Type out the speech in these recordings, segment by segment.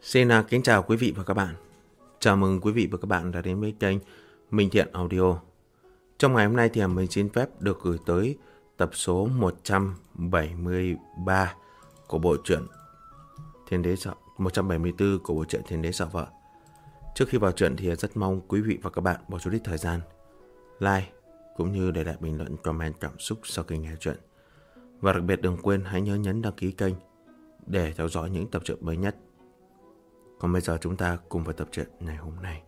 Xin kính chào quý vị và các bạn. Chào mừng quý vị và các bạn đã đến với kênh Minh Thiện Audio. Trong ngày hôm nay thì mình xin phép được gửi tới tập số 173 của bộ truyện Thiên Đế Sợ 174 của bộ truyện Thiên Đế Sợ Vợ. Trước khi vào truyện thì rất mong quý vị và các bạn bỏ chút ít thời gian like cũng như để lại bình luận, comment cảm xúc sau khi nghe truyện. Và đặc biệt đừng quên hãy nhớ nhấn đăng ký kênh để theo dõi những tập truyện mới nhất. Còn bây giờ chúng ta cùng vào tập truyện ngày hôm nay.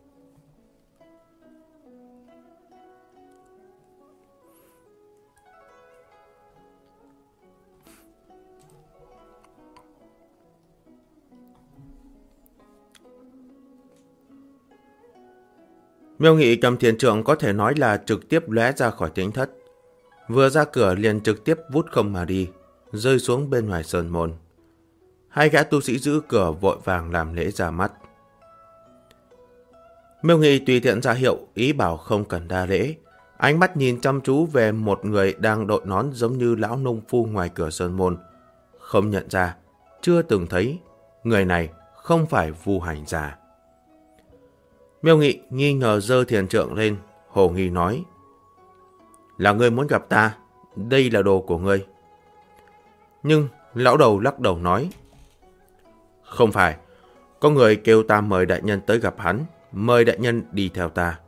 Miêu Nghị cầm thiền trượng có thể nói là trực tiếp lóe ra khỏi tỉnh thất. Vừa ra cửa liền trực tiếp vút không mà đi, rơi xuống bên ngoài sơn môn. Hai gã tu sĩ giữ cửa vội vàng làm lễ ra mắt. Miêu Nghị tùy tiện ra hiệu, ý bảo không cần đa lễ. Ánh mắt nhìn chăm chú về một người đang đội nón giống như lão nông phu ngoài cửa sơn môn. Không nhận ra, chưa từng thấy, người này không phải Vu Hành Giả. Miêu Nghị nghi ngờ giơ thiền trượng lên, hồ nghi nói: "Là ngươi muốn gặp ta, đây là đồ của ngươi." Nhưng lão đầu lắc đầu nói: "Không phải, có người kêu ta mời đại nhân tới gặp hắn, mời đại nhân đi theo ta."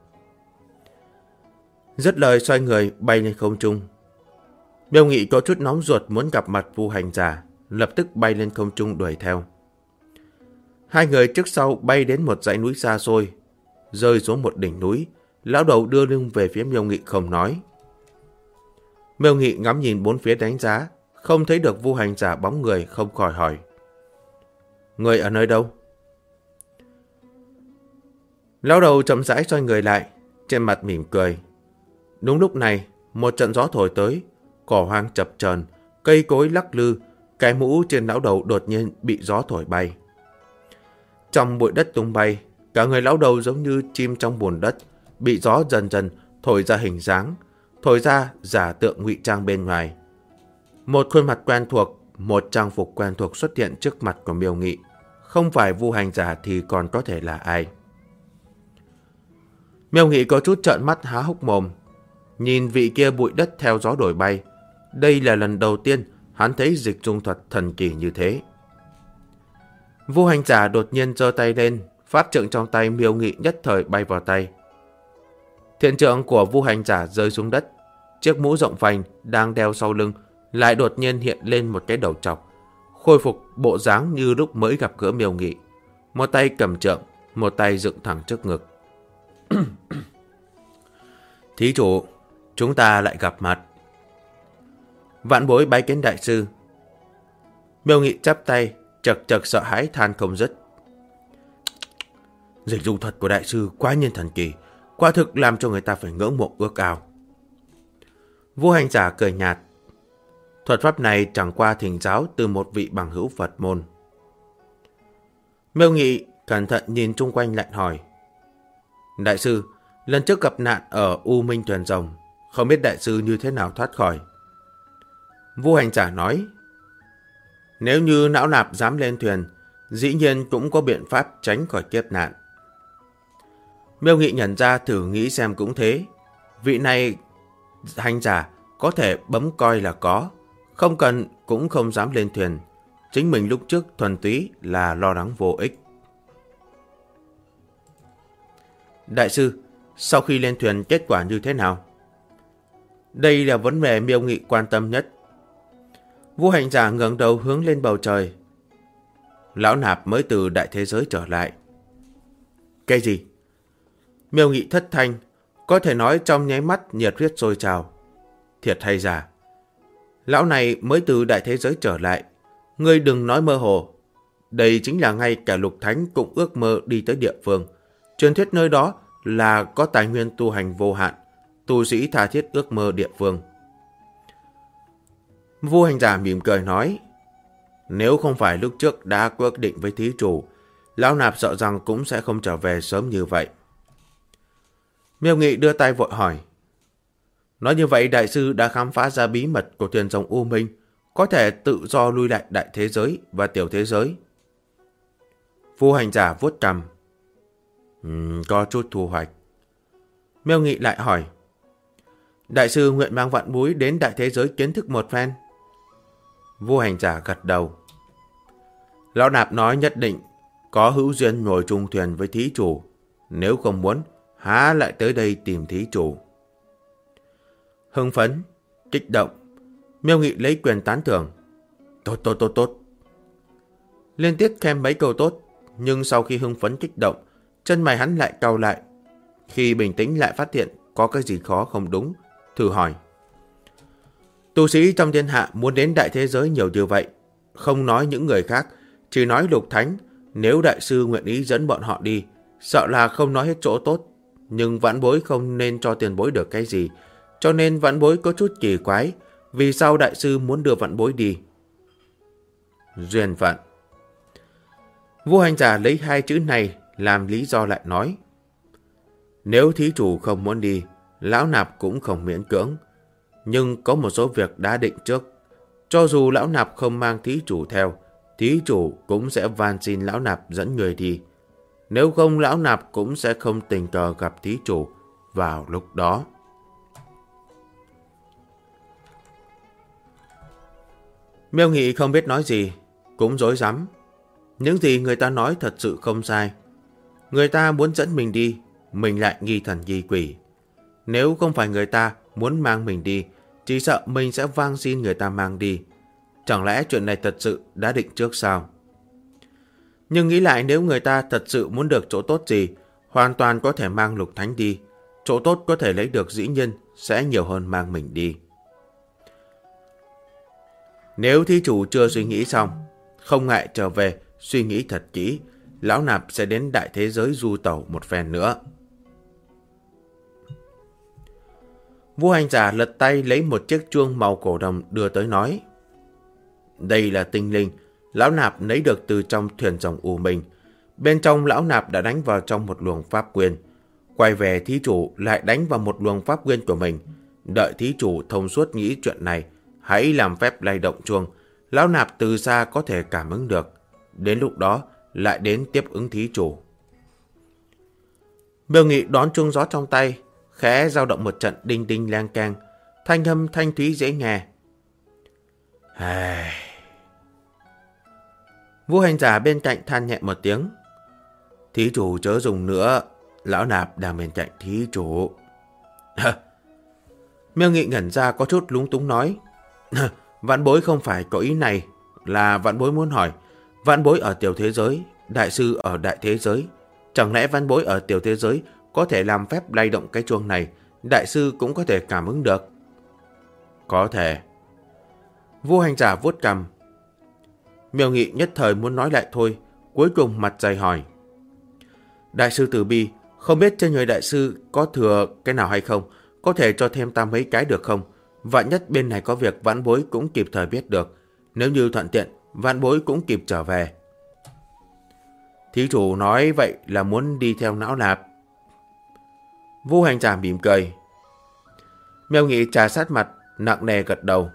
Dứt lời xoay người bay lên không trung. Miêu Nghị có chút nóng ruột muốn gặp mặt Vu Hành Giả, lập tức bay lên không trung đuổi theo. Hai người trước sau bay đến một dãy núi xa xôi, rơi xuống một đỉnh núi. Lão đầu đưa lưng về phía Miêu Nghị không nói. Miêu Nghị ngắm nhìn bốn phía đánh giá, không thấy được Vu Hành Giả bóng người, không khỏi hỏi: "Người ở nơi đâu?" Lão đầu chậm rãi xoay người lại, trên mặt mỉm cười. Đúng lúc này, một trận gió thổi tới, cỏ hoang chập chờn, cây cối lắc lư, cái mũ trên lão đầu đột nhiên bị gió thổi bay. Trong bụi đất tung bay, cả người lão đầu giống như chim trong bùn đất, bị gió dần dần thổi ra hình dáng, thổi ra giả tượng ngụy trang bên ngoài. Một khuôn mặt quen thuộc, một trang phục quen thuộc xuất hiện trước mặt của Miêu Nghị. Không phải Vu Hành Giả thì còn có thể là ai? Miêu Nghị có chút trợn mắt há hốc mồm, nhìn vị kia bụi đất theo gió đổi bay. Đây là lần đầu tiên hắn thấy dịch dung thuật thần kỳ như thế. Vu Hành Giả đột nhiên giơ tay lên, pháp trượng trong tay Miêu Nghị nhất thời bay vào tay. Thiền trượng của Vu Hành Giả rơi xuống đất, chiếc mũ rộng vành đang đeo sau lưng lại đột nhiên hiện lên một cái đầu trọc, khôi phục bộ dáng như lúc mới gặp gỡ Miêu Nghị. Một tay cầm trượng, một tay dựng thẳng trước ngực. "Thí chủ, chúng ta lại gặp mặt." "Vạn bối bái kiến đại sư." Miêu Nghị chắp tay, chật chật sợ hãi than không dứt. "Dịch dung thuật của đại sư quá nhiên thần kỳ, quả thực làm cho người ta phải ngưỡng mộ ước ao." Vu Hành Giả cười nhạt: "Thuật pháp này chẳng qua thỉnh giáo từ một vị bằng hữu Phật môn." Miêu Nghị cẩn thận nhìn chung quanh lại hỏi: "Đại sư, lần trước gặp nạn ở U Minh Thuyền Rồng, không biết đại sư như thế nào thoát khỏi?" Vu Hành Giả nói: "Nếu như Não Nạp dám lên thuyền, dĩ nhiên cũng có biện pháp tránh khỏi kiếp nạn." Miêu Nghị nhận ra thử nghĩ xem cũng thế. Vị này Hành Giả có thể bấm coi là có, không cần cũng không dám lên thuyền. Chính mình lúc trước thuần túy là lo lắng vô ích. "Đại sư, sau khi lên thuyền kết quả như thế nào?" Đây là vấn đề Miêu Nghị quan tâm nhất. Vu Hành Giả ngẩng đầu hướng lên bầu trời. "Lão Nạp mới từ đại thế giới trở lại." "Cái gì?" Miêu Nghị thất thanh, có thể nói trong nháy mắt nhiệt huyết sôi trào. "Thiệt hay giả? Lão này mới từ đại thế giới trở lại. Ngươi đừng nói mơ hồ. Đây chính là ngay cả Lục Thánh cũng ước mơ đi tới địa phương. Truyền thuyết nơi đó là có tài nguyên tu hành vô hạn, tu sĩ tha thiết ước mơ địa phương." Vu Hành Giả mỉm cười nói: "Nếu không phải lúc trước đã quyết định với thí chủ, Lão Nạp sợ rằng cũng sẽ không trở về sớm như vậy." Miêu Nghị đưa tay vội hỏi: "Nói như vậy đại sư đã khám phá ra bí mật của thuyền rồng U Minh, có thể tự do lui lại đại thế giới và tiểu thế giới?" Vu hành giả vuốt cằm. Có chút thu hoạch. Miêu Nghị lại hỏi. Đại sư nguyện mang vạn bối đến đại thế giới kiến thức một phen. Vu hành giả gật đầu. Lão nạp nói nhất định có hữu duyên ngồi chung thuyền với thí chủ. Nếu không muốn, há lại tới đây tìm thí chủ. Hưng phấn, kích động, Miêu Nghị lấy quyền tán thưởng. Tốt. Liên tiếp khen mấy câu tốt, nhưng sau khi hưng phấn kích động, chân mày hắn lại cau lại. Khi bình tĩnh lại phát hiện có cái gì khó không đúng, thử hỏi. Tu sĩ trong thiên hạ muốn đến đại thế giới nhiều như vậy, không nói những người khác, chỉ nói Lục Thánh, nếu đại sư nguyện ý dẫn bọn họ đi, sợ là không nói hết chỗ tốt, nhưng vãn bối không nên cho tiền bối được cái gì, cho nên vãn bối có chút kỳ quái, vì sao đại sư muốn đưa vãn bối đi? Duyên phận. Vu hành giả lấy hai chữ này làm lý do lại nói. Nếu thí chủ không muốn đi, lão nạp cũng không miễn cưỡng, nhưng có một số việc đã định trước. Cho dù lão nạp không mang thí chủ theo, thí chủ cũng sẽ van xin lão nạp dẫn người đi. Nếu không, lão nạp cũng sẽ không tình cờ gặp thí chủ vào lúc đó. Miêu Nghị không biết nói gì, cũng rối rắm. Những gì người ta nói thật sự không sai. Người ta muốn dẫn mình đi, mình lại nghi thần nghi quỷ. Nếu không phải người ta muốn mang mình đi, chỉ sợ mình sẽ van xin người ta mang đi. Chẳng lẽ chuyện này thật sự đã định trước sao? Nhưng nghĩ lại, nếu người ta thật sự muốn được chỗ tốt gì, hoàn toàn có thể mang Lục Thánh đi. Chỗ tốt có thể lấy được dĩ nhiên sẽ nhiều hơn mang mình đi. Nếu thí chủ chưa suy nghĩ xong, không ngại trở về suy nghĩ thật kỹ, lão nạp sẽ đến đại thế giới du tẩu một phen nữa. Vu hành giả lật tay lấy một chiếc chuông màu cổ đồng đưa tới nói. Đây là tinh linh, lão nạp lấy được từ trong thuyền rồng U Minh. Bên trong lão nạp đã đánh vào trong một luồng pháp quyền. Quay về thí chủ lại đánh vào một luồng pháp quyền của mình. Đợi thí chủ thông suốt nghĩ chuyện này, hãy làm phép lay động chuông. Lão nạp từ xa có thể cảm ứng được. Đến lúc đó lại đến tiếp ứng thí chủ. Miêu Nghị đón chuông gió trong tay, khẽ dao động một trận đinh đinh lang keng, thanh âm thanh thúy dễ nghe. Vu hành giả bên cạnh than nhẹ một tiếng. Thí chủ chớ dùng nữa, lão nạp đang bên cạnh thí chủ. Miêu Nghị ngẩn ra có chút lúng túng nói. Vãn bối không phải có ý này, là vãn bối muốn hỏi. Vãn bối ở tiểu thế giới, đại sư ở đại thế giới. Chẳng lẽ vãn bối ở tiểu thế giới có thể làm phép lay động cái chuông này, đại sư cũng có thể cảm ứng được? Có thể. Vu hành giả vuốt cằm. Miêu Nghị nhất thời muốn nói lại thôi, cuối cùng mặt dày hỏi. Đại sư từ bi, không biết trên người đại sư có thừa cái nào hay không, có thể cho thêm ta mấy cái được không? Vạn nhất bên này có việc vãn bối cũng kịp thời biết được, nếu như thuận tiện, vãn bối cũng kịp trở về. Thí chủ nói vậy là muốn đi theo não nạp. Vu hành giả mỉm cười. Miêu Nghị trà sát mặt, nặng nề gật đầu.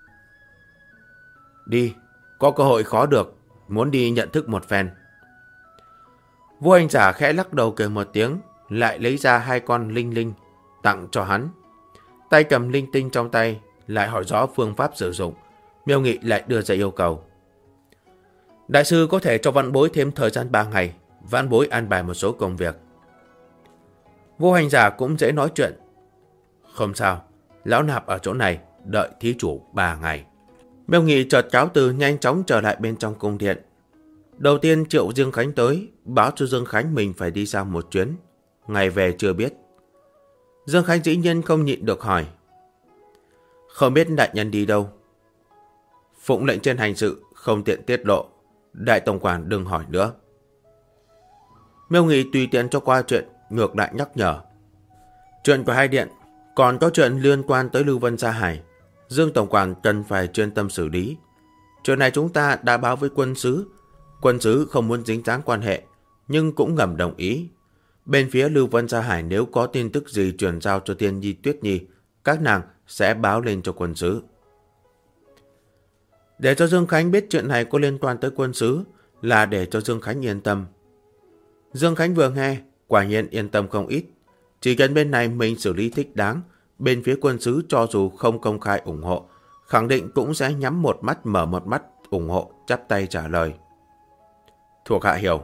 Đi, có cơ hội khó được, muốn đi nhận thức một phen. Vu hành giả khẽ lắc đầu cười một tiếng, lại lấy ra hai con linh linh tặng cho hắn. Tay cầm linh tinh trong tay, lại hỏi rõ phương pháp sử dụng. Miêu Nghị lại đưa ra yêu cầu. Đại sư có thể cho vãn bối thêm thời gian 3 ngày, vãn bối an bài một số công việc. Vu hành giả cũng dễ nói chuyện. Không sao, lão nạp ở chỗ này, đợi thí chủ 3 ngày. Miêu Nghị chợt cáo từ nhanh chóng trở lại bên trong cung điện. Đầu tiên Triệu Dương Khánh tới, báo cho Dương Khánh mình phải đi xa một chuyến. Ngày về chưa biết. Dương Khánh dĩ nhiên không nhịn được hỏi. Không biết đại nhân đi đâu? Phụng lệnh trên hành sự, không tiện tiết lộ. Đại tổng quản đừng hỏi nữa. Miêu Nghị tùy tiện cho qua chuyện, ngược lại nhắc nhở. Chuyện của hai điện, còn có chuyện liên quan tới Lưu Vân Sa Hải. Dương tổng quản cần phải chuyên tâm xử lý. Chuyện này chúng ta đã báo với quân sứ. Quân sứ không muốn dính dáng quan hệ, nhưng cũng ngầm đồng ý. Bên phía Lưu Vân Sa Hải nếu có tin tức gì truyền giao cho Tiên Nhi Tuyết Nhi, các nàng sẽ báo lên cho quân sứ. Để cho Dương Khánh biết chuyện này có liên quan tới quân sứ, là để cho Dương Khánh yên tâm. Dương Khánh vừa nghe, quả nhiên yên tâm không ít. Chỉ cần bên này mình xử lý thích đáng, bên phía quân sứ cho dù không công khai ủng hộ, khẳng định cũng sẽ nhắm một mắt mở một mắt ủng hộ, chắp tay trả lời. Thuộc hạ hiểu.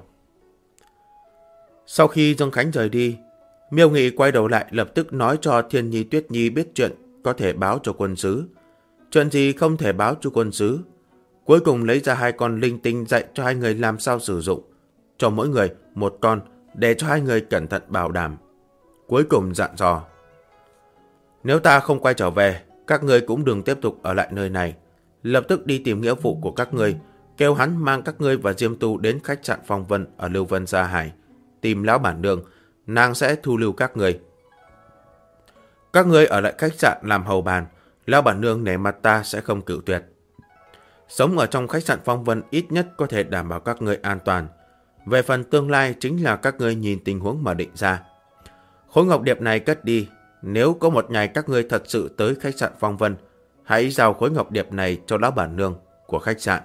Sau khi Dương Khánh rời đi, Miêu Nghị quay đầu lại lập tức nói cho Thiên Nhi Tuyết Nhi biết chuyện có thể báo cho quân sứ. Chuyện gì không thể báo cho quân sứ. Cuối cùng lấy ra 2 con linh tinh dạy cho 2 người làm sao sử dụng. Cho mỗi người 1 con để cho 2 người cẩn thận bảo đảm. Cuối cùng dặn dò. Nếu ta không quay trở về, các ngươi cũng đừng tiếp tục ở lại nơi này. Lập tức đi tìm nghĩa phụ của các ngươi, kêu hắn mang các ngươi và Diêm Tu đến khách sạn Phong Vân ở Lưu Vân Gia Hải, tìm lão bản nương, nàng sẽ thu lưu các ngươi. Các ngươi ở lại khách sạn làm hầu bàn, lão bản nương nể mặt ta sẽ không cự tuyệt. Sống ở trong khách sạn Phong Vân ít nhất có thể đảm bảo các ngươi an toàn. Về phần tương lai chính là các ngươi nhìn tình huống mà định ra. Khối ngọc điệp này cất đi, nếu có một ngày các ngươi thật sự tới khách sạn Phong Vân, hãy giao khối ngọc điệp này cho lão bản nương của khách sạn.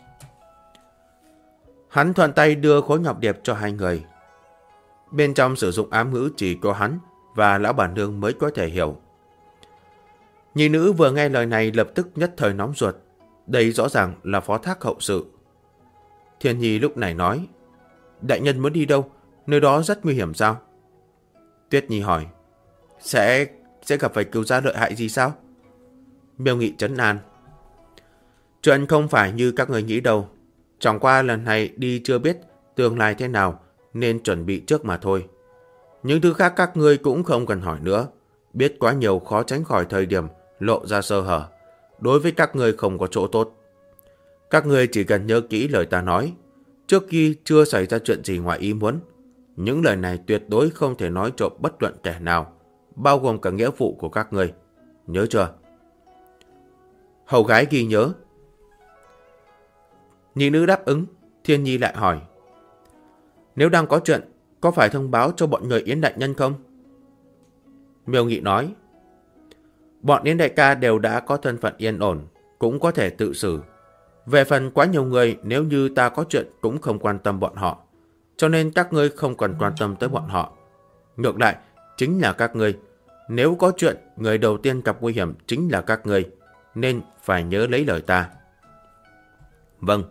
Hắn thuận tay đưa khối ngọc điệp cho 2 người. Bên trong sử dụng ám ngữ chỉ có hắn và lão bản nương mới có thể hiểu. Nhị nữ vừa nghe lời này lập tức nhất thời nóng ruột. Đây rõ ràng là phó thác hậu sự. Thiên Nhi lúc này nói, đại nhân muốn đi đâu? Nơi đó rất nguy hiểm sao? Tuyết Nhi hỏi, sẽ gặp phải cừu gia lợi hại gì sao? Miêu Nghị trấn an, chuyện không phải như các người nghĩ đâu. Chẳng qua lần này đi chưa biết tương lai thế nào nên chuẩn bị trước mà thôi. Những thứ khác các ngươi cũng không cần hỏi nữa. Biết quá nhiều khó tránh khỏi thời điểm lộ ra sơ hở. Đối với các ngươi không có chỗ tốt. Các ngươi chỉ cần nhớ kỹ lời ta nói. Trước khi chưa xảy ra chuyện gì ngoài ý muốn, những lời này tuyệt đối không thể nói cho bất luận kẻ nào, bao gồm cả nghĩa vụ của các ngươi. Nhớ chưa? Hầu gái ghi nhớ. Nhị nữ đáp ứng. Thiên Nhi lại hỏi, nếu đang có chuyện, có phải thông báo cho bọn người Yến đại nhân không? Miêu Nghị nói, bọn Yến đại ca đều đã có thân phận yên ổn, cũng có thể tự xử. Về phần quá nhiều người, nếu như ta có chuyện cũng không quan tâm bọn họ, cho nên các ngươi không cần quan tâm tới bọn họ. Ngược lại, chính là các ngươi. Nếu có chuyện, người đầu tiên gặp nguy hiểm chính là các ngươi, nên phải nhớ lấy lời ta. Vâng.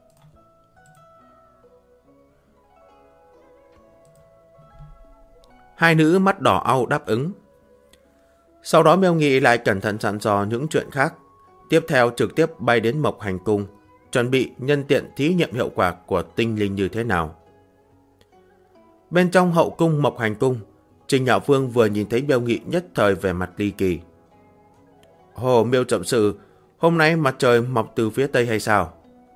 Hai nữ mắt đỏ au đáp ứng. Sau đó Miêu Nghị lại cẩn thận dặn dò những chuyện khác. Tiếp theo trực tiếp bay đến Mộc Hành Cung, chuẩn bị nhân tiện thí nghiệm hiệu quả của tinh linh như thế nào. Bên trong hậu cung Mộc Hành Cung, Trình Hạo Phương vừa nhìn thấy Miêu Nghị nhất thời về mặt ly kỳ. Hồ Miêu chậm sự, hôm nay mặt trời mọc từ phía tây hay sao?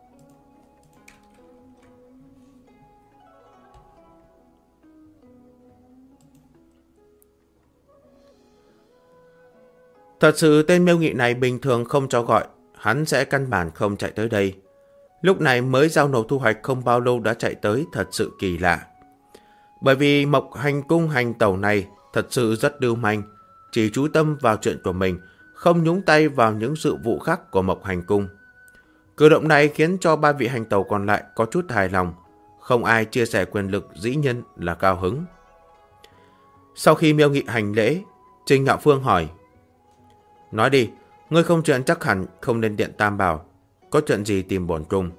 Thật sự tên Miêu Nghị này bình thường không cho gọi, hắn sẽ căn bản không chạy tới đây. Lúc này mới giao nộp thu hoạch không bao lâu đã chạy tới, thật sự kỳ lạ. Bởi vì Mộc Hành Cung hành tẩu này thật sự rất lưu manh, chỉ chú tâm vào chuyện của mình, không nhúng tay vào những sự vụ khác của Mộc Hành Cung. Cử động này khiến cho 3 vị hành tẩu còn lại có chút hài lòng, không ai chia sẻ quyền lực dĩ nhiên là cao hứng. Sau khi Miêu Nghị hành lễ, Trình Hạo Phương hỏi, nói đi, ngươi không chuyện chắc hẳn không nên điện Tam Bảo, có chuyện gì tìm bổn cung?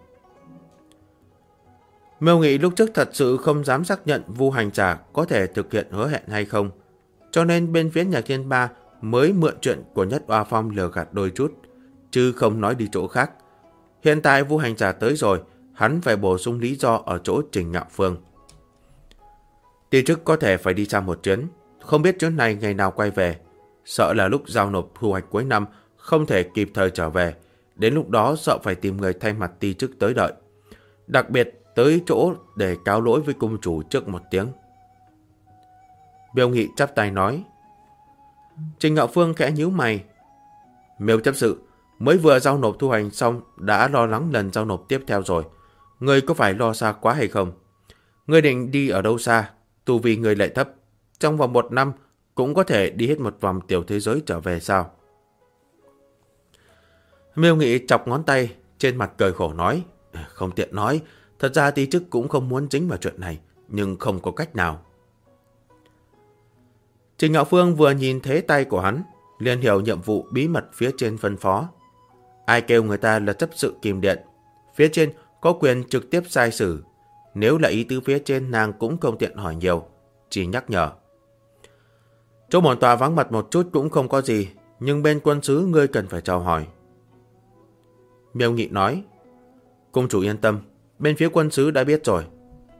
Miêu Nghị lúc trước thật sự không dám xác nhận Vu hành giả có thể thực hiện hứa hẹn hay không, cho nên bên phía nhà Thiên Ba mới mượn chuyện của Nhất Oa Phong lừa gạt đôi chút, chứ không nói đi chỗ khác. Hiện tại Vu hành giả tới rồi, hắn phải bổ sung lý do ở chỗ Trình Hạo Phương. Ti chức có thể phải đi xa một chuyến, không biết chuyến này ngày nào quay về, sợ là lúc giao nộp thu hoạch cuối năm không thể kịp thời trở về, đến lúc đó sợ phải tìm người thay mặt ti chức tới đợi. Đặc biệt tới chỗ để cáo lỗi với cung chủ trước một tiếng. Miêu Nghị chắp tay nói. Trình Hạo Phương khẽ nhíu mày. Miêu chấp sự, mới vừa giao nộp thu hoạch xong đã lo lắng lần giao nộp tiếp theo rồi. Ngươi có phải lo xa quá hay không? Ngươi định đi ở đâu xa? Tu vi ngươi lại thấp, trong vòng 1 năm cũng có thể đi hết một vòng tiểu thế giới trở về sao? Miêu Nghị chọc ngón tay, trên mặt cười khổ nói, không tiện nói, Thật ra Ti Chức cũng không muốn dính vào chuyện này, nhưng không có cách nào. Trình Ngạo Phương vừa nhìn thấy tay của hắn, liền hiểu nhiệm vụ bí mật phía trên phân phó. Ai kêu người ta là chấp sự Kim Điện, phía trên có quyền trực tiếp sai xử. Nếu là ý tứ phía trên, nàng cũng không tiện hỏi nhiều, chỉ nhắc nhở. Chỗ bổn tòa vắng mặt một chút cũng không có gì, nhưng bên quân sứ ngươi cần phải chào hỏi. Miêu Nghị nói, cung chủ yên tâm, bên phía quân sứ đã biết rồi.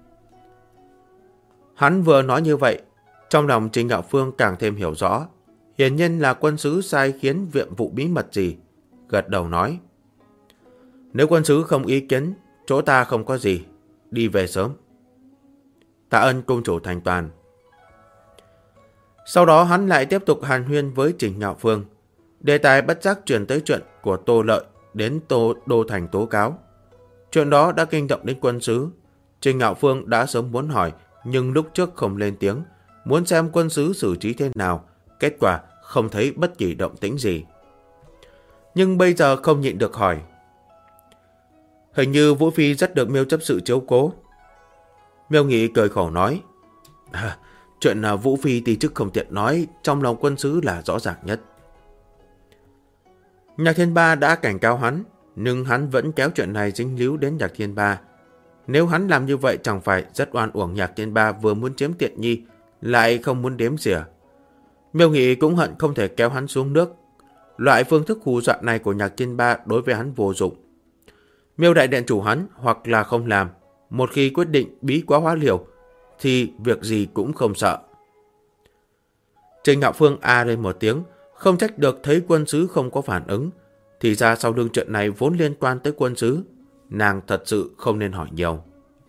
Hắn vừa nói như vậy, trong lòng Trình Ngạo Phương càng thêm hiểu rõ, hiển nhiên là quân sứ sai khiến viện vụ bí mật gì, gật đầu nói. Nếu quân sứ không ý kiến, chỗ ta không có gì, đi về sớm. Tạ ơn cung chủ thành toàn. Sau đó hắn lại tiếp tục hàn huyên với Trình Ngạo Phương. Đề tài bất giác chuyển tới chuyện của Tô Lợi đến Đô Thành tố cáo. Chuyện đó đã kinh động đến quân sứ. Trình Ngạo Phương đã sớm muốn hỏi, nhưng lúc trước không lên tiếng, muốn xem quân sứ xử trí thế nào. Kết quả không thấy bất kỳ động tĩnh gì. Nhưng bây giờ không nhịn được hỏi. Hình như Vũ Phi rất được Miêu chấp sự chiếu cố. Miêu Nghị cười khổ nói. Chuyện Vũ Phi Ti Chức không tiện nói, trong lòng quân sứ là rõ ràng nhất. Nhạc Thiên Ba đã cảnh cáo hắn, nhưng hắn vẫn kéo chuyện này dính líu đến Nhạc Thiên Ba. Nếu hắn làm như vậy chẳng phải rất oan uổng Nhạc Thiên Ba vừa muốn chiếm tiện nghi, lại không muốn đếm xỉa. Miêu Nghị cũng hận không thể kéo hắn xuống nước. Loại phương thức hù dọa này của Nhạc Thiên Ba đối với hắn vô dụng. Miêu đại điện chủ hắn hoặc là không làm, một khi quyết định bí quá hóa liều, thì việc gì cũng không sợ. Trình Ngạo Phương lên một tiếng, không trách được thấy quân sứ không có phản ứng. Thì ra sau lưng chuyện này vốn liên quan tới quân sứ, nàng thật sự không nên hỏi nhiều.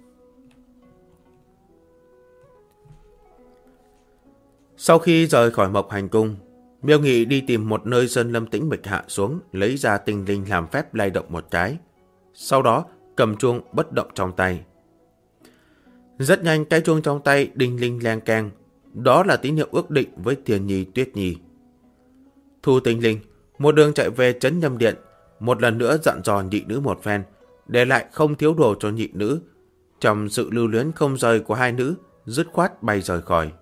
Sau khi rời khỏi Mộc Hành Cung, Miêu Nghị đi tìm một nơi sơn lâm tĩnh mịch hạ xuống, lấy ra tinh linh làm phép lay động một cái. Sau đó cầm chuông bất động trong tay. Rất nhanh cái chuông trong tay đinh linh leng keng. Đó là tín hiệu ước định với Thiền Nhi Tuyết Nhi. Thu tinh linh một đường chạy về trấn Nhâm Điện, một lần nữa dặn dò nhị nữ một phen, để lại không thiếu đồ cho nhị nữ. Trong sự lưu luyến không rời của hai nữ, dứt khoát bay rời khỏi.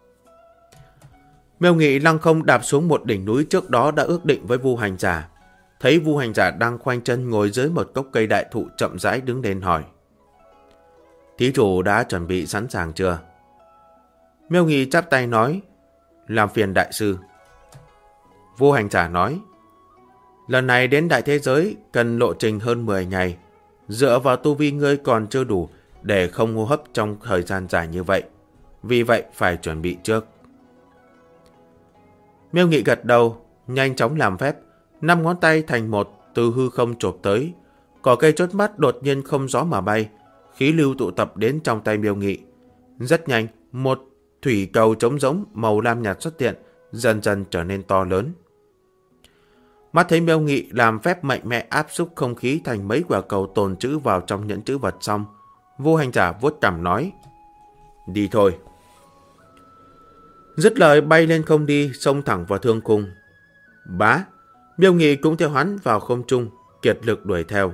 Miêu Nghị lăng không đạp xuống một đỉnh núi trước đó đã ước định với Vu Hành Giả. Thấy Vu Hành Giả đang khoanh chân ngồi dưới một gốc cây đại thụ chậm rãi đứng lên hỏi. Thí chủ đã chuẩn bị sẵn sàng chưa? Miêu Nghị chắp tay nói, làm phiền đại sư. Vu Hành Giả nói, lần này đến đại thế giới cần lộ trình hơn 10 ngày. Dựa vào tu vi ngươi còn chưa đủ để không hô hấp trong thời gian dài như vậy. Vì vậy phải chuẩn bị trước. Miêu Nghị gật đầu, nhanh chóng làm phép, 5 ngón tay thành một từ hư không chộp tới. Cỏ cây chốt mắt đột nhiên không gió mà bay, khí lưu tụ tập đến trong tay Miêu Nghị. Rất nhanh, một thủy cầu trống rỗng màu lam nhạt xuất hiện, dần dần trở nên to lớn. Mắt thấy Miêu Nghị làm phép mạnh mẽ áp xúc không khí thành mấy quả cầu tồn trữ vào trong nhẫn trữ vật xong, Vu Hành Giả vuốt cằm nói, đi thôi. Dứt lời bay lên không đi, xông thẳng vào thương cung. Bá, Miêu Nghị cũng theo hắn vào không trung, kiệt lực đuổi theo.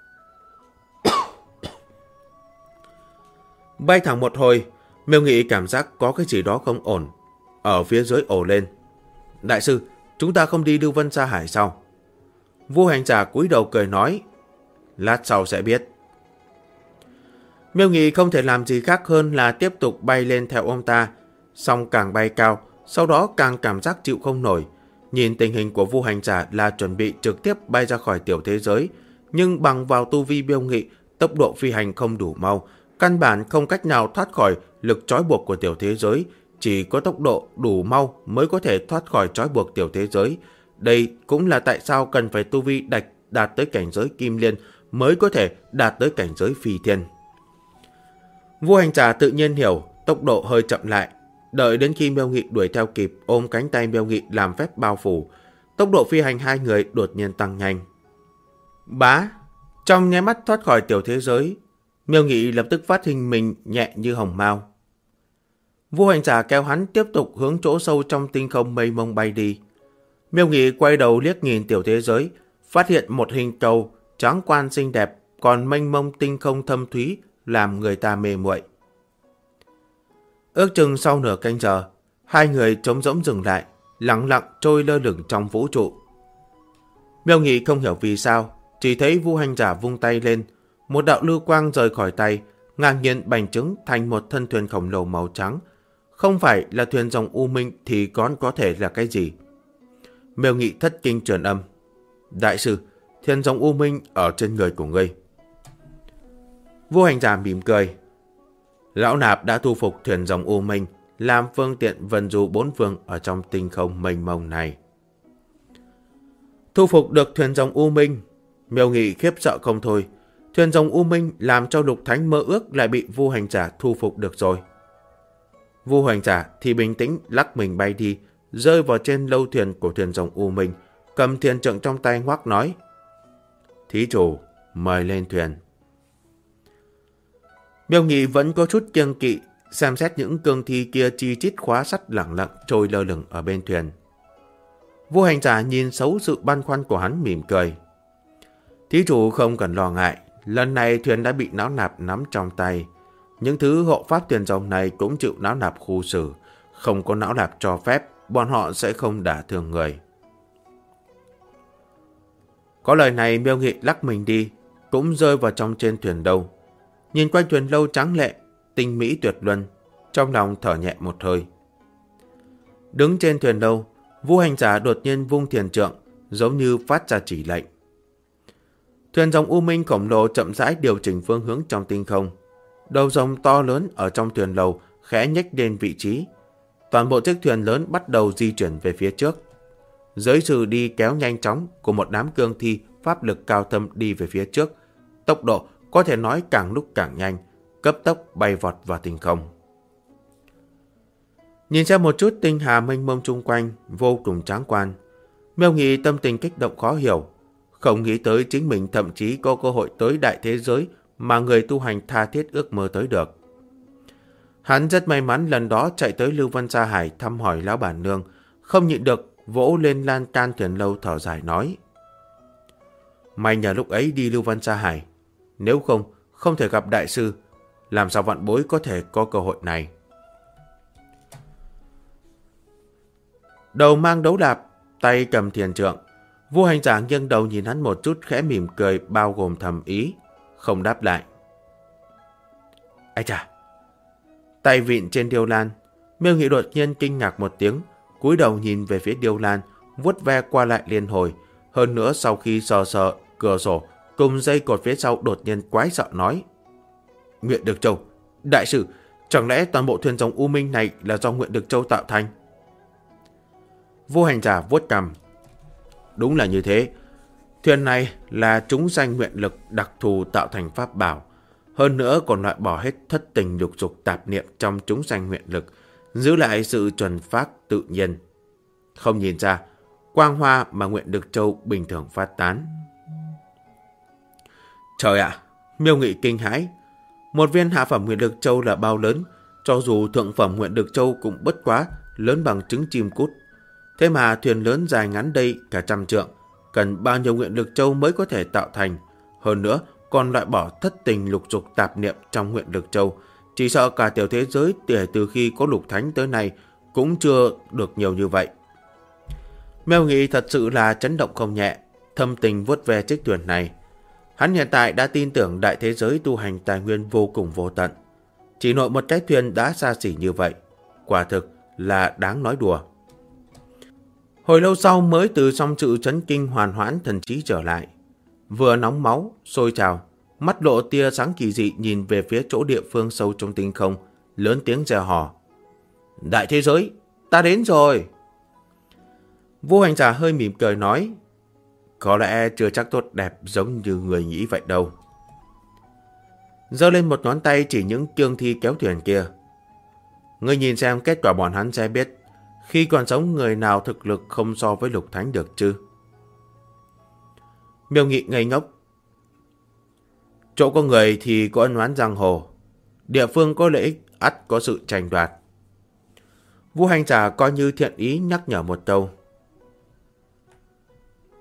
Bay thẳng một hồi, Miêu Nghị cảm giác có cái gì đó không ổn. Ở phía dưới ồ lên. Đại sư, chúng ta không đi Lưu Vân Sa Hải sao? Vu Hành Giả cúi đầu cười nói, lát sau sẽ biết. Miêu Nghị không thể làm gì khác hơn là tiếp tục bay lên theo ông ta. Song càng bay cao, sau đó càng cảm giác chịu không nổi. Nhìn tình hình của Vu Hành Giả là chuẩn bị trực tiếp bay ra khỏi tiểu thế giới, nhưng bằng vào tu vi Miêu Nghị, tốc độ phi hành không đủ mau, căn bản không cách nào thoát khỏi lực trói buộc của tiểu thế giới. Chỉ có tốc độ đủ mau mới có thể thoát khỏi trói buộc tiểu thế giới. Đây cũng là tại sao cần phải tu vi đạt tới cảnh giới Kim Liên mới có thể đạt tới cảnh giới Phi Thiên. Vu Hành Giả tự nhiên hiểu, tốc độ hơi chậm lại. Đợi đến khi Miêu Nghị đuổi theo kịp, ôm cánh tay Miêu Nghị làm phép bao phủ, tốc độ phi hành hai người đột nhiên tăng nhanh. Bá, trong nháy mắt thoát khỏi tiểu thế giới, Miêu Nghị lập tức phát hình mình nhẹ như hồng mao. Vu Hành Giả kéo hắn tiếp tục hướng chỗ sâu trong tinh không mây mông bay đi. Miêu Nghị quay đầu liếc nhìn tiểu thế giới, phát hiện một hình cầu tráng quan xinh đẹp, còn mênh mông tinh không thâm thúy làm người ta mê muội. Ước chừng sau nửa canh giờ, hai người trống rỗng dừng lại, lặng lặng trôi lơ lửng trong vũ trụ. Miêu Nghị không hiểu vì sao, chỉ thấy Vu Hành Giả vung tay lên, một đạo lưu quang rời khỏi tay, ngang nhiên bành trướng thành một thân thuyền khổng lồ màu trắng. Không phải là thuyền rồng U Minh thì còn có thể là cái gì? Miêu Nghị thất kinh truyền âm. Đại sư, thuyền rồng U Minh ở trên người của ngươi. Vu Hành Giả mỉm cười. Lão nạp đã thu phục thuyền rồng U Minh, làm phương tiện vận du bốn phương ở trong tinh không mênh mông này. Thu phục được thuyền rồng U Minh, Miêu Nghị khiếp sợ không thôi. Thuyền rồng U Minh làm cho Lục Thánh mơ ước lại bị Vu Hành Giả thu phục được rồi. Vu Hành Giả thì bình tĩnh lắc mình bay đi, rơi vào trên lâu thuyền của thuyền rồng U Minh, cầm thiên trượng trong tay ngoắc nói: Thí chủ, mời lên thuyền. Miêu Nghị vẫn có chút kiêng kỵ, xem xét những cương thi kia chi chít khóa sắt lẳng lặng trôi lơ lửng ở bên thuyền. Vu Hành Giả nhìn xấu sự băn khoăn của hắn mỉm cười. Thí chủ không cần lo ngại, lần này thuyền đã bị não nạp nắm trong tay. Những thứ hộ pháp thuyền rồng này cũng chịu não nạp khu xử, không có não nạp cho phép, bọn họ sẽ không đả thương người. Có lời này, Miêu Nghị lắc mình đi, cũng rơi vào trong trên thuyền đâu. Nhìn quanh thuyền lâu trắng lệ, tinh mỹ tuyệt luân, trong lòng thở nhẹ một hơi. Đứng trên thuyền lâu, Vu Hành Giả đột nhiên vung thiền trượng, giống như phát ra chỉ lệnh. Thuyền rồng U Minh khổng lồ chậm rãi điều chỉnh phương hướng trong tinh không. Đầu rồng to lớn ở trong thuyền lầu khẽ nhếch lên vị trí. Toàn bộ chiếc thuyền lớn bắt đầu di chuyển về phía trước. Dưới sự đi kéo nhanh chóng của một đám cương thi pháp lực cao thâm đi về phía trước, tốc độ có thể nói càng lúc càng nhanh, cấp tốc bay vọt vào tinh không. Nhìn xem một chút tinh hà mênh mông chung quanh, vô cùng tráng quan. Miêu Nghị tâm tình kích động khó hiểu, không nghĩ tới chính mình thậm chí có cơ hội tới đại thế giới mà người tu hành tha thiết ước mơ tới được. Hắn rất may mắn lần đó chạy tới Lưu Vân Sa Hải thăm hỏi lão bản nương, không nhịn được vỗ lên lan can thuyền lâu thở dài nói: May nhờ lúc ấy đi Lưu Vân Sa Hải, nếu không, không thể gặp đại sư, làm sao vạn bối có thể có cơ hội này. Đầu mang đấu đạp, tay cầm thiền trượng, Vu Hành Giả nghiêng đầu nhìn hắn một chút khẽ mỉm cười bao gồm thầm ý, không đáp lại. Ây chà! Tay vịn trên điêu lan, Miêu Nghị đột nhiên kinh ngạc một tiếng, cúi đầu nhìn về phía điêu lan, vuốt ve qua lại liên hồi. Hơn nữa sau khi sờ sờ cửa sổ cùng dây cột phía sau đột nhiên quái sợ nói: Nguyện Được Châu, đại sư, chẳng lẽ toàn bộ thuyền rồng U Minh này là do Nguyện Được Châu tạo thành? Vu Hành Giả vuốt cằm. Đúng là như thế. Thuyền này là chúng sanh nguyện lực đặc thù tạo thành pháp bảo. Hơn nữa còn loại bỏ hết thất tình lục dục tạp niệm trong chúng sanh nguyện lực, giữ lại sự chuẩn phát tự nhiên. Không nhìn ra, quang hoa mà Nguyện Được Châu bình thường phát tán. Trời ạ! Miêu Nghị kinh hãi. Một viên hạ phẩm Nguyện Được Châu là bao lớn, cho dù thượng phẩm Nguyện Được Châu cũng bất quá lớn bằng trứng chim cút. Thế mà thuyền lớn dài ngắn đây cả 100 trượng, cần bao nhiêu Nguyện Lực Châu mới có thể tạo thành. Hơn nữa còn loại bỏ thất tình lục dục tạp niệm trong Nguyện Lực Châu. Chỉ sợ cả tiểu thế giới từ khi có Lục Thánh tới nay cũng chưa được nhiều như vậy. Miêu Nghị thật sự là chấn động không nhẹ, thâm tình vuốt ve chiếc thuyền này. Hắn hiện tại đã tin tưởng đại thế giới tu hành tài nguyên vô cùng vô tận. Chỉ nội một cái thuyền đã xa xỉ như vậy, quả thực là đáng nói đùa. Hồi lâu sau mới từ trong sự chấn kinh hoàn hoãn thần trí trở lại. Vừa nóng máu, sôi trào, mắt lộ tia sáng kỳ dị nhìn về phía chỗ địa phương sâu trong tinh không, lớn tiếng reo hò. Đại thế giới, ta đến rồi! Vu Hành Giả hơi mỉm cười nói, có lẽ chưa chắc tốt đẹp giống như người nghĩ vậy đâu. Giơ lên một ngón tay chỉ những cương thi kéo thuyền kia. Ngươi nhìn xem kết quả bọn hắn sẽ biết, khi còn sống người nào thực lực không so với Lục Thánh được chứ? Miêu Nghị ngây ngốc. Chỗ có người thì có ân oán giang hồ, địa phương có lợi ích ắt có sự tranh đoạt. Vu Hành Giả coi như thiện ý nhắc nhở một câu.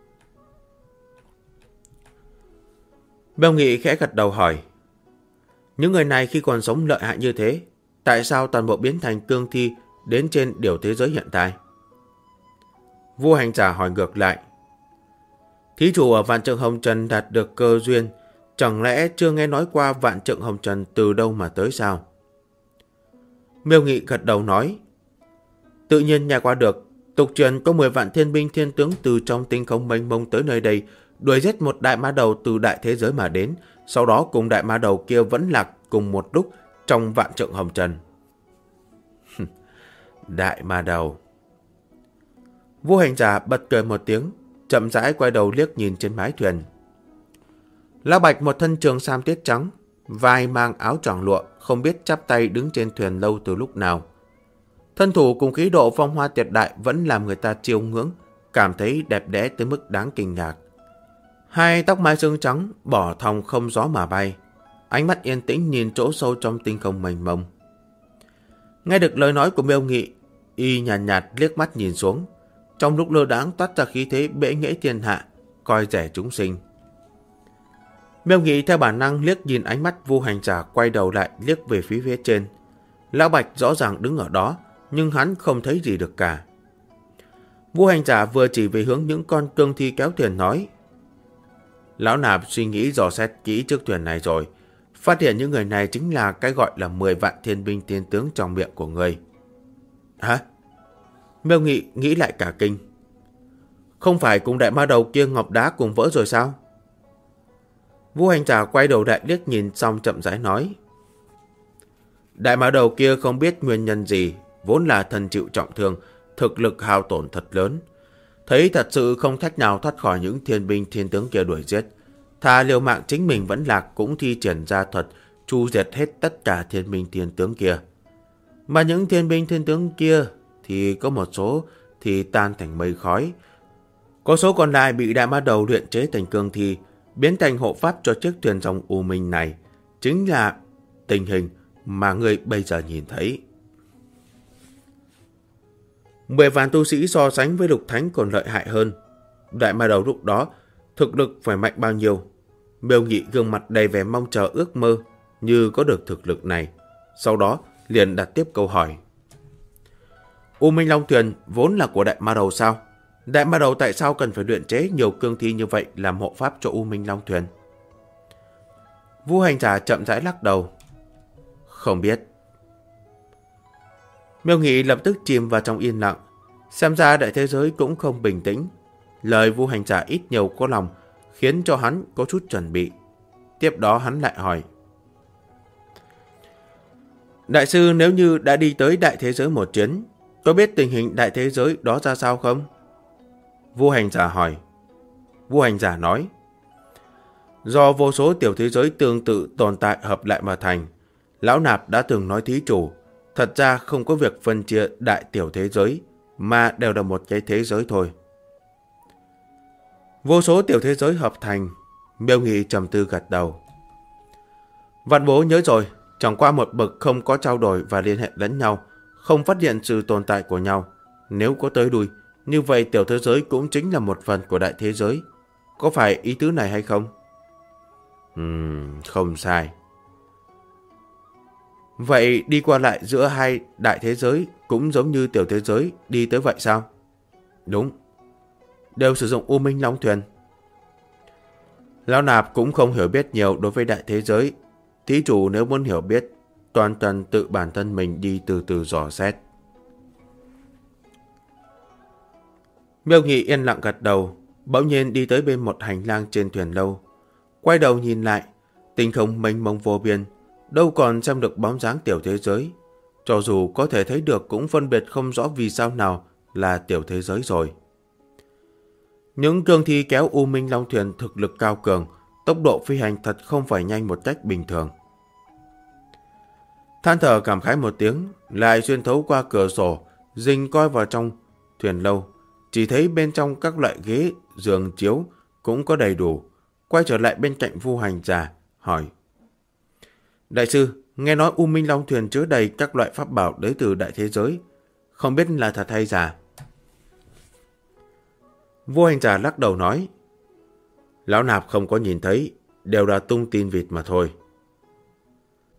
Miêu Nghị khẽ gật đầu hỏi, Những người này khi còn sống lợi hại như thế, tại sao toàn bộ biến thành cương thi đến trên điều thế giới hiện tại? Vua hành giả hỏi ngược lại. Thí chủ ở Vạn Trượng Hồng Trần đạt được cơ duyên, chẳng lẽ chưa nghe nói qua Vạn Trượng Hồng Trần từ đâu mà tới sao? Miêu Nghị gật đầu nói. Tự nhiên nghe qua được, tục truyền có 10 vạn thiên binh thiên tướng từ trong tinh không mênh mông tới nơi đây, đuổi giết một đại ma đầu từ đại thế giới mà đến, sau đó cùng đại ma đầu kia vẫn lạc cùng một lúc trong Vạn Trượng Hồng Trần. Đại ma đầu. Vua hành giả bật cười một tiếng, chậm rãi quay đầu liếc nhìn trên mái thuyền. Lão Bạch một thân trường sam tiết trắng, vai mang áo choàng lụa, không biết chắp tay đứng trên thuyền lâu từ lúc nào. Thân thủ cùng khí độ phong hoa tuyệt đại vẫn làm người ta chiêu ngưỡng, cảm thấy đẹp đẽ tới mức đáng kinh ngạc. Hai tóc mai sương trắng bỏ thòng không gió mà bay, ánh mắt yên tĩnh nhìn chỗ sâu trong tinh không mênh mông. Nghe được lời nói của Miêu Nghị, y nhàn nhạt liếc mắt nhìn xuống, trong lúc lơ đãng toát ra khí thế bệ nghệ thiên hạ, coi rẻ chúng sinh. Miêu Nghị theo bản năng liếc nhìn ánh mắt Vu hành giả, quay đầu lại liếc về phía trên. Lão Bạch rõ ràng đứng ở đó, nhưng hắn không thấy gì được cả. Vu hành giả vừa chỉ về hướng những con cương thi kéo thuyền nói. Lão Nạp suy nghĩ dò xét kỹ trước thuyền này rồi, phát hiện những người này chính là cái gọi là 10 vạn thiên binh thiên tướng trong miệng của người. Hả? Miêu Nghị nghĩ lại cả kinh. Không phải cùng đại ma đầu kia ngọc đá cùng vỡ rồi sao? Vu hành giả quay đầu lại liếc nhìn xong chậm rãi nói. Đại ma đầu kia không biết nguyên nhân gì, vốn là thân chịu trọng thương, thực lực hao tổn thật lớn. Thấy thật sự không cách nào thoát khỏi những thiên binh thiên tướng kia đuổi giết, thà liều mạng chính mình vẫn lạc cũng thi triển ra thuật chu diệt hết tất cả thiên binh thiên tướng kia. Mà những thiên binh thiên tướng kia thì có một số thì tan thành mây khói, có số còn lại bị đại ma đầu luyện chế thành cương thi, biến thành hộ pháp cho chiếc thuyền rồng u minh này. Chính là tình hình mà người bây giờ nhìn thấy. 10 vạn tu sĩ so sánh với lục thánh còn lợi hại hơn. Đại ma đầu lúc đó thực lực phải mạnh bao nhiêu? Miêu Nghị gương mặt đầy vẻ mong chờ ước mơ như có được thực lực này. Sau đó liền đặt tiếp câu hỏi. U Minh Long Thuyền vốn là của đại ma đầu sao? Đại ma đầu tại sao cần phải luyện chế nhiều cương thi như vậy làm hộ pháp cho U Minh Long Thuyền? Vu hành giả chậm rãi lắc đầu. Không biết. Miêu Nghị lập tức chìm vào trong yên lặng. Xem ra đại thế giới cũng không bình tĩnh. Lời Vu hành giả ít nhiều có lòng, khiến cho hắn có chút chuẩn bị. Tiếp đó hắn lại hỏi. Đại sư nếu như đã đi tới đại thế giới một chuyến, có biết tình hình đại thế giới đó ra sao không? Vu hành giả hỏi. Vu hành giả nói. Do vô số tiểu thế giới tương tự tồn tại hợp lại mà thành, Lão Nạp đã từng nói thí chủ, thật ra không có việc phân chia đại tiểu thế giới, mà đều là một cái thế giới thôi. Vô số tiểu thế giới hợp thành, Miêu Nghị trầm tư gật đầu. Vạn bố nhớ rồi, chẳng qua một bậc không có trao đổi và liên hệ lẫn nhau, không phát hiện sự tồn tại của nhau. Nếu có tới đuôi, như vậy tiểu thế giới cũng chính là một phần của đại thế giới. Có phải ý tứ này hay không? Không sai. Vậy đi qua lại giữa hai đại thế giới cũng giống như tiểu thế giới đi tới vậy sao? Đúng. Đều sử dụng U Minh Long Thuyền. Lão Nạp cũng không hiểu biết nhiều đối với đại thế giới. Thí chủ nếu muốn hiểu biết, toàn cần tự bản thân mình đi từ từ dò xét. Miêu Nghị yên lặng gật đầu, bỗng nhiên đi tới bên một hành lang trên thuyền lâu. Quay đầu nhìn lại, tinh không mênh mông vô biên, đâu còn xem được bóng dáng tiểu thế giới. Cho dù có thể thấy được cũng phân biệt không rõ vì sao nào là tiểu thế giới rồi. Những cương thi kéo U Minh Long Thuyền thực lực cao cường, tốc độ phi hành thật không phải nhanh một cách bình thường. Than thở cảm khái một tiếng, lại xuyên thấu qua cửa sổ, rình coi vào trong thuyền lâu. Chỉ thấy bên trong các loại ghế, giường, chiếu cũng có đầy đủ. Quay trở lại bên cạnh Vu hành giả, hỏi. Đại sư, nghe nói U Minh Long Thuyền chứa đầy các loại pháp bảo đến từ đại thế giới. Không biết là thật hay giả? Vu hành giả lắc đầu nói. Lão Nạp không có nhìn thấy, đều là tung tin vịt mà thôi.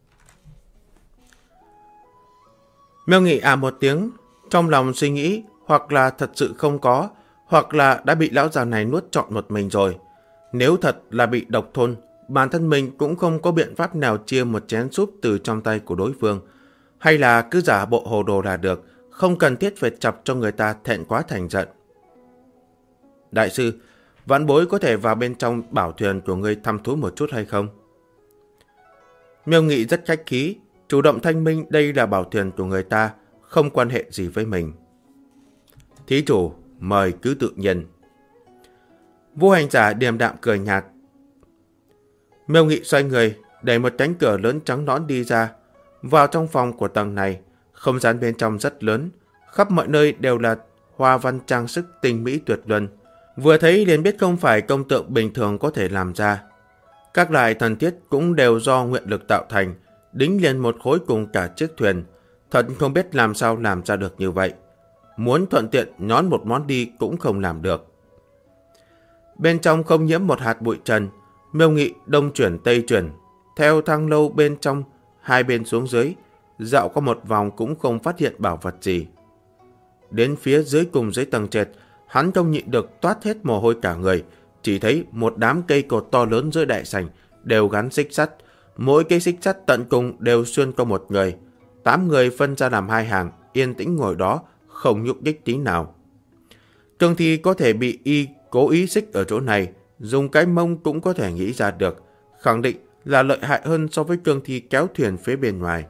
Miêu Nghị một tiếng, trong lòng suy nghĩ hoặc là thật sự không có, hoặc là đã bị lão già này nuốt trọn một mình rồi. Nếu thật là bị độc thôn, bản thân mình cũng không có biện pháp nào chia một chén súp từ trong tay của đối phương. Hay là cứ giả bộ hồ đồ là được, không cần thiết phải chọc cho người ta thẹn quá thành giận. Đại sư, vãn bối có thể vào bên trong bảo thuyền của ngươi thăm thú một chút hay không? Miêu Nghị rất khách khí, chủ động thanh minh đây là bảo thuyền của người ta, không quan hệ gì với mình. Thí chủ, mời cứ tự nhiên. Vô Hành Giả điềm đạm cười nhạt. Miêu Nghị xoay người, đẩy một cánh cửa lớn trắng nõn đi ra. Vào trong phòng của tầng này, không gian bên trong rất lớn, khắp mọi nơi đều là hoa văn trang sức tinh mỹ tuyệt luân. Vừa thấy liền biết không phải công tượng bình thường có thể làm ra. Các loại thần thiết cũng đều do nguyện lực tạo thành, đính liền một khối cùng cả chiếc thuyền. Thật không biết làm sao làm ra được như vậy. Muốn thuận tiện nhón một món đi cũng không làm được. Bên trong không nhiễm một hạt bụi trần, Miêu Nghị đông chuyển tây chuyển, theo thang lâu bên trong, hai bên xuống dưới, dạo qua một vòng cũng không phát hiện bảo vật gì. Đến phía dưới cùng dưới tầng trệt, hắn không nhịn được toát hết mồ hôi cả người, chỉ thấy một đám cây cột to lớn dưới đại sảnh đều gắn xích sắt, mỗi cây xích sắt tận cùng đều xuyên qua một người. 8 người phân ra làm 2 hàng, yên tĩnh ngồi đó, không nhúc nhích tí nào. Cương thi có thể bị y cố ý xích ở chỗ này, dùng cái mông cũng có thể nghĩ ra được, khẳng định là lợi hại hơn so với cương thi kéo thuyền phía bên ngoài.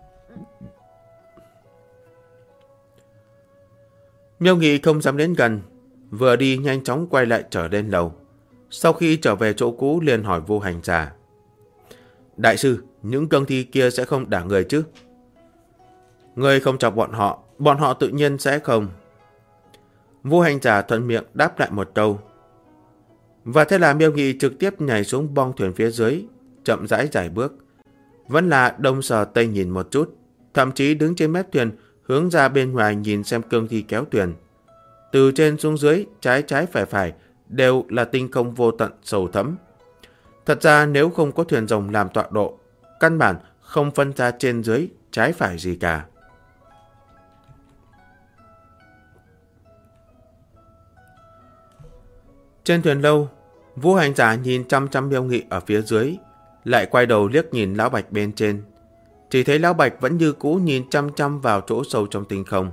Miêu Nghị không dám đến gần, vừa đi nhanh chóng quay lại trở lên lầu. Sau khi trở về chỗ cũ liền hỏi Vô Hành Giả. Đại sư, những cương thi kia sẽ không đả người chứ? Người không chọc bọn họ tự nhiên sẽ không. Vô Hành Giả thuận miệng đáp lại một câu. Và thế là Miêu Nghị trực tiếp nhảy xuống bong thuyền phía dưới, chậm rãi giải bước. Vẫn là đông sờ tây nhìn một chút, thậm chí đứng trên mép thuyền hướng ra bên ngoài nhìn xem cương thi kéo thuyền. Từ trên xuống dưới, trái trái phải phải đều là tinh không vô tận sâu thẫm. Thật ra nếu không có thuyền rồng làm tọa độ, căn bản không phân ra trên dưới, trái phải gì cả. Trên thuyền lâu, Vô Hành Giả nhìn chăm chăm Miêu Nghị ở phía dưới, lại quay đầu liếc nhìn Lão Bạch bên trên. Chỉ thấy Lão Bạch vẫn như cũ nhìn chăm chăm vào chỗ sâu trong tinh không.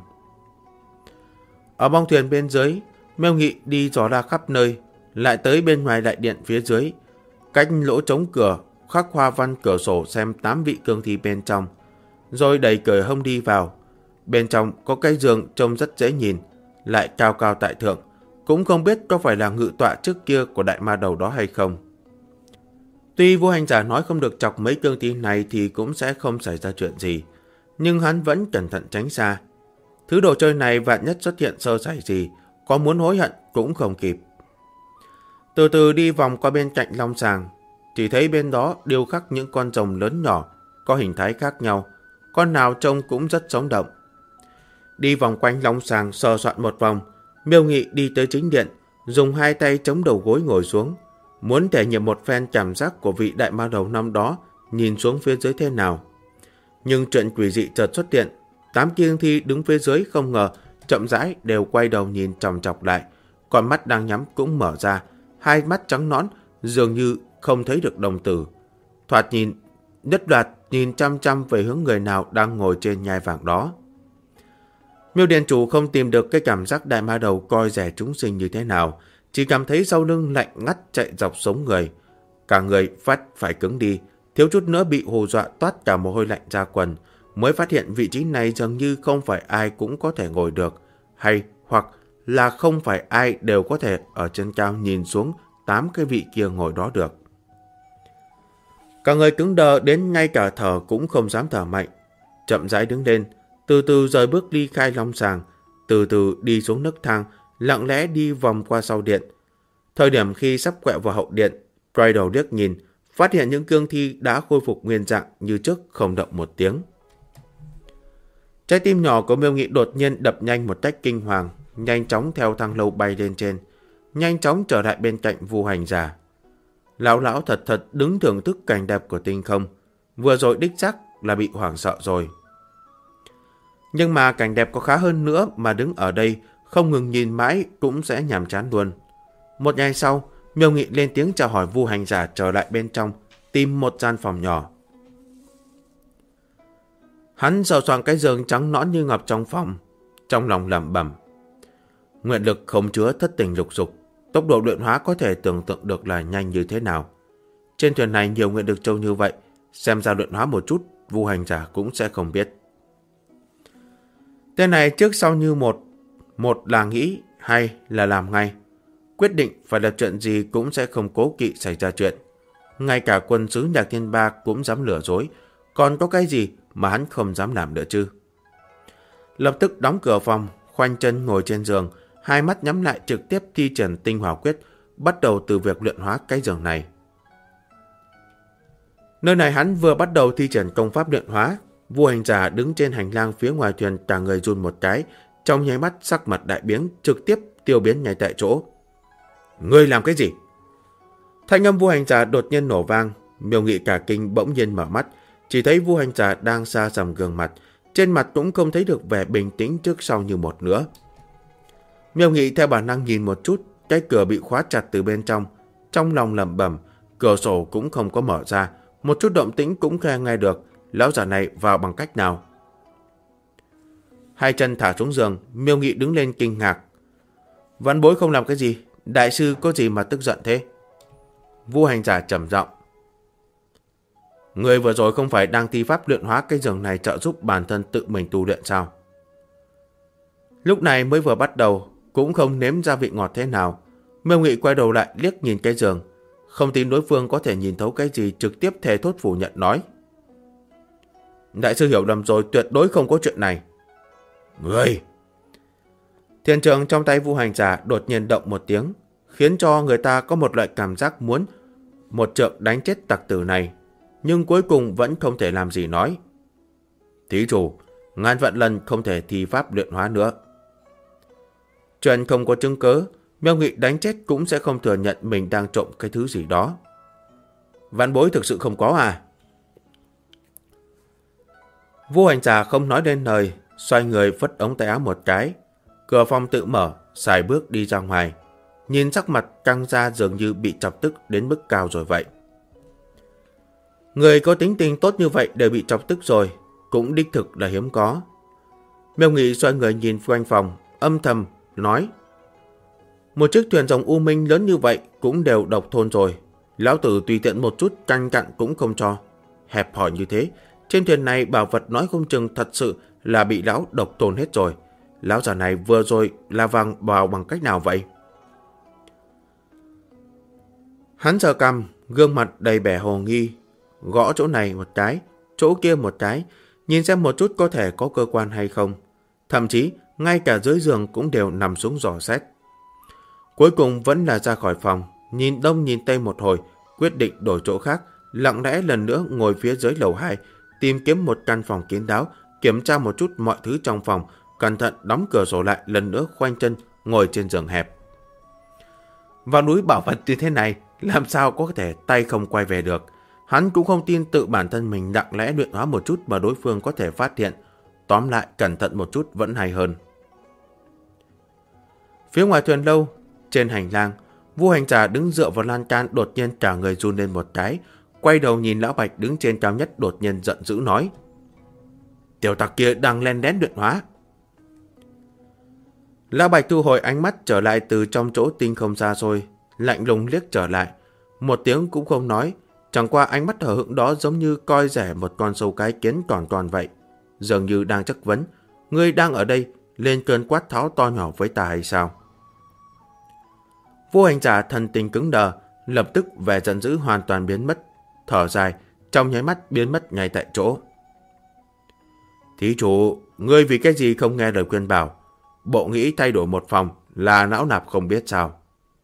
Ở bong thuyền bên dưới, Miêu Nghị đi dò ra khắp nơi, lại tới bên ngoài đại điện phía dưới. Cách lỗ trống cửa, khắc hoa văn cửa sổ xem 8 vị cương thi bên trong, rồi đẩy cởi hông đi vào. Bên trong có cái giường trông rất dễ nhìn, lại cao cao tại thượng, cũng không biết có phải là ngự tọa trước kia của đại ma đầu đó hay không. Tuy Vô Hành Giả nói không được chọc mấy cương thi này thì cũng sẽ không xảy ra chuyện gì, nhưng hắn vẫn cẩn thận tránh xa. Thứ đồ chơi này vạn nhất xuất hiện sơ sẩy gì, có muốn hối hận cũng không kịp. Từ từ đi vòng qua bên cạnh long sàng, chỉ thấy bên đó điêu khắc những con rồng lớn nhỏ, có hình thái khác nhau, con nào trông cũng rất sống động. Đi vòng quanh long sàng sờ soạn một vòng, Miêu Nghị đi tới chính điện, dùng 2 tay chống đầu gối ngồi xuống, muốn thể nghiệm một phen cảm giác của vị đại ma đầu năm đó nhìn xuống phía dưới thế nào. Nhưng chuyện quỷ dị chợt xuất hiện, 8 cương thi đứng phía dưới không ngờ chậm rãi đều quay đầu nhìn chòng chọc lại, con mắt đang nhắm cũng mở ra, hai mắt trắng nõn dường như không thấy được đồng tử. Thoạt nhìn, nhất loạt nhìn chăm chăm về hướng người nào đang ngồi trên nhai vàng đó. Miêu Điện Chủ không tìm được cái cảm giác đại ma đầu coi rẻ chúng sinh như thế nào, chỉ cảm thấy sau lưng lạnh ngắt chạy dọc sống người. Cả người phát phải cứng đi, thiếu chút nữa bị hù dọa toát cả mồ hôi lạnh ra quần, mới phát hiện vị trí này dường như không phải ai cũng có thể ngồi được, hay hoặc là không phải ai đều có thể ở trên cao nhìn xuống 8 cái vị kia ngồi đó được. Cả người cứng đờ đến ngay cả thở cũng không dám thở mạnh, chậm rãi đứng lên, từ từ rời bước ly khai long sàng, từ từ đi xuống nấc thang, lặng lẽ đi vòng qua sau điện. Thời điểm khi sắp quẹo vào hậu điện, quay đầu liếc nhìn, phát hiện những cương thi đã khôi phục nguyên dạng như trước, không động một tiếng. Trái tim nhỏ của Miêu Nghị đột nhiên đập nhanh một cách kinh hoàng, nhanh chóng theo thang lâu bay lên trên, nhanh chóng trở lại bên cạnh Vô Hành Giả. Lão thật thật đứng thưởng thức cảnh đẹp của tinh không, vừa rồi đích xác là bị hoảng sợ rồi. Nhưng mà cảnh đẹp có khá hơn nữa mà đứng ở đây không ngừng nhìn mãi cũng sẽ nhàm chán luôn. Một ngày sau, Miêu Nghị lên tiếng chào hỏi Vu Hành Giả trở lại bên trong, tìm một gian phòng nhỏ. Hắn sờ soạng cái giường trắng nõn như ngọc trong phòng, trong lòng lẩm bẩm. Nguyện lực không chứa thất tình lục dục, tốc độ luyện hóa có thể tưởng tượng được là nhanh như thế nào. Trên thuyền này nhiều nguyện lực châu như vậy, xem ra luyện hóa một chút, Vu Hành Giả cũng sẽ không biết. Tên này trước sau như một là nghĩ, hai là làm ngay. Quyết định phải là chuyện gì cũng sẽ không cố kỵ xảy ra chuyện. Ngay cả quân sứ Nhạc Thiên Ba cũng dám lừa dối, còn có cái gì mà hắn không dám làm nữa chứ? Lập tức đóng cửa phòng, khoanh chân ngồi trên giường, hai mắt nhắm lại trực tiếp thi triển tinh hỏa quyết, bắt đầu từ việc luyện hóa cái giường này. Nơi này hắn vừa bắt đầu thi triển công pháp luyện hóa, Vu Hành Giả đứng trên hành lang phía ngoài thuyền, cả người run một cái, trong nháy mắt sắc mặt đại biến, trực tiếp tiêu biến ngay tại chỗ. Ngươi làm cái gì? Thanh âm Vu Hành Giả đột nhiên nổ vang, Miêu Nghị cả kinh bỗng nhiên mở mắt, chỉ thấy Vu Hành Giả đang xa sầm gương mặt, trên mặt cũng không thấy được vẻ bình tĩnh trước sau như một nữa. Miêu Nghị theo bản năng nhìn một chút, cái cửa bị khóa chặt từ bên trong lòng lẩm bẩm, cửa sổ cũng không có mở ra, một chút động tĩnh cũng không nghe được, lão giả này vào bằng cách nào? Hai chân thả xuống giường, Miêu Nghị đứng lên kinh ngạc. Vãn bối không làm cái gì, đại sư có gì mà tức giận thế? Vu Hành Giả trầm giọng. Người vừa rồi không phải đang thi pháp luyện hóa cái giường này trợ giúp bản thân tự mình tu luyện sao? Lúc này mới vừa bắt đầu, cũng không nếm ra vị ngọt thế nào. Miêu Nghị quay đầu lại liếc nhìn cái giường, không tin đối phương có thể nhìn thấu cái gì, trực tiếp thề thốt phủ nhận nói. Đại sư hiểu lầm rồi, tuyệt đối không có chuyện này. Người! Thiên trường trong tay Vu Hành Giả đột nhiên động một tiếng, khiến cho người ta có một loại cảm giác muốn một trượng đánh chết tặc tử này, nhưng cuối cùng vẫn không thể làm gì nói. Thí chủ, ngàn vạn lần không thể thi pháp luyện hóa nữa. Chuyện không có chứng cớ, Miêu Nghị đánh chết cũng sẽ không thừa nhận mình đang trộm cái thứ gì đó. Vãn bối thực sự không có à? Vu Hành Giả không nói đến lời, xoay người phất ống tay áo một cái. Cửa phòng tự mở, xài bước đi ra ngoài. Nhìn sắc mặt căng ra dường như bị chọc tức đến mức cao rồi vậy. Người có tính tình tốt như vậy đều bị chọc tức rồi, cũng đích thực là hiếm có. Miêu Nghị xoay người nhìn quanh phòng, âm thầm nói. Một chiếc thuyền rồng U Minh lớn như vậy cũng đều độc thôn rồi. Lão tử tùy tiện một chút canh cặn cũng không cho. Hẹp hòi như thế, trên thuyền này bảo vật nói không chừng thật sự là bị lão độc thôn hết rồi. Lão già này vừa rồi là vàng vào bằng cách nào vậy? Hắn sờ cằm, gương mặt đầy vẻ hồ nghi, gõ chỗ này một cái, chỗ kia một cái, nhìn xem một chút có thể có cơ quan hay không. Thậm chí, ngay cả dưới giường cũng đều nằm xuống dò xét. Cuối cùng vẫn là ra khỏi phòng, nhìn đông nhìn tây một hồi, quyết định đổi chỗ khác, lặng lẽ lần nữa ngồi phía dưới lầu 2, tìm kiếm một căn phòng kín đáo, kiểm tra một chút mọi thứ trong phòng, cẩn thận đóng cửa sổ lại, lần nữa khoanh chân ngồi trên giường hẹp. Vào núi bảo vật như thế này, làm sao có thể tay không quay về được. Hắn cũng không tin tự bản thân mình lặng lẽ luyện hóa một chút mà đối phương có thể phát hiện. Tóm lại, cẩn thận một chút vẫn hay hơn. Phía ngoài thuyền lâu, trên hành lang, Vu Hành Giả đứng dựa vào lan can, đột nhiên cả người run lên một cái, quay đầu nhìn Lão Bạch đứng trên cao nhất, đột nhiên giận dữ nói. Tiểu tặc kia đang len lén luyện hóa. Lão Bạch thu hồi ánh mắt trở lại từ trong chỗ tinh không xa xôi, lạnh lùng liếc trở lại, một tiếng cũng không nói, chẳng qua ánh mắt hờ hững đó giống như coi rẻ một con sâu cái kiến còn vậy, dường như đang chất vấn, ngươi đang ở đây lên cơn quát tháo to nhỏ với ta hay sao? Vu Hành Giả thần tình cứng đờ, lập tức vẻ giận dữ hoàn toàn biến mất, thở dài, trong nháy mắt biến mất ngay tại chỗ. Thí chủ, ngươi vì cái gì không nghe lời khuyên bảo? Bộ nghĩ thay đổi một phòng là não nạp không biết sao?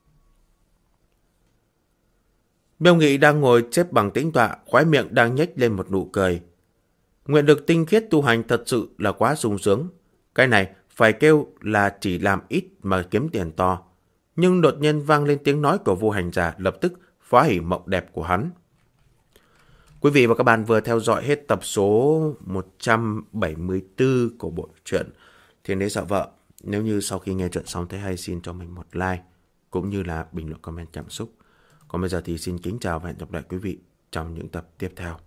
Miêu Nghị đang ngồi xếp bằng tĩnh tọa, khóe miệng đang nhếch lên một nụ cười. Nguyện lực tinh khiết tu hành thật sự là quá sung sướng. Cái này phải kêu là chỉ làm ít mà kiếm tiền to. Nhưng đột nhiên vang lên tiếng nói của Vu Hành Giả, lập tức phá hủy mộng đẹp của hắn. Quý vị và các bạn vừa theo dõi hết tập số 174 của bộ truyện Thiên Đế Sợ Vợ. Nếu như sau khi nghe chuyện xong thấy hay, xin cho mình một like cũng như là bình luận comment cảm xúc. Còn bây giờ thì xin kính chào và hẹn gặp lại quý vị trong những tập tiếp theo.